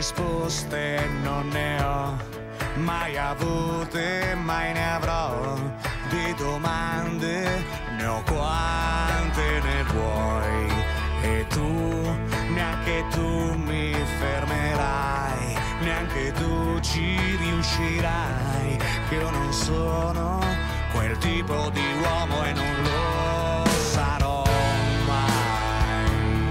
risposte non ne ho mai avute, mai ne avrò. Di domande ne ho quante ne vuoi, e tu, neanche tu mi fermerai, neanche tu ci riuscirai, che io non sono quel tipo di uomo e non lo sarò mai.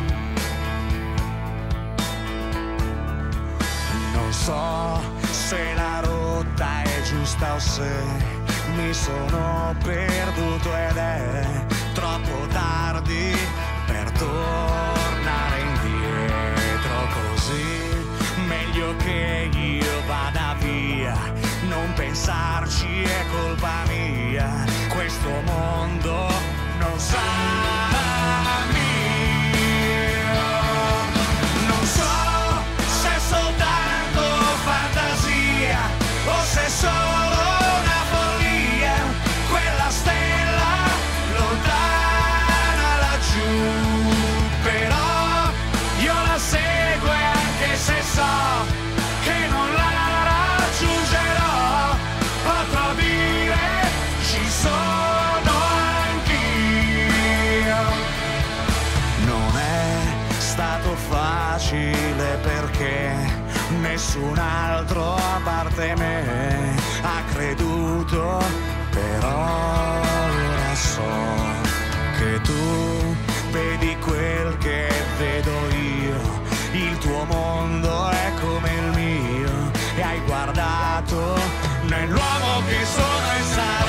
Non so se la rotta è giusta o se mi sono perduto ed è troppo tardi per tornare indietro, così meglio che io vada via, non pensarci è colpa mia, questo mondo non sarà mio. Non so se è soltanto fantasia o se è solo una follia, quella stella lontana laggiù, però io la seguo e anche se so che non la raggiungerò, potrò dire ci sono anch'io. Non è stato facile perché nessun altro a parte me ha creduto, però ora so che tu vedi quel che vedo io, il tuo mondo è come il mio e hai guardato nell'uomo che sono e sarò.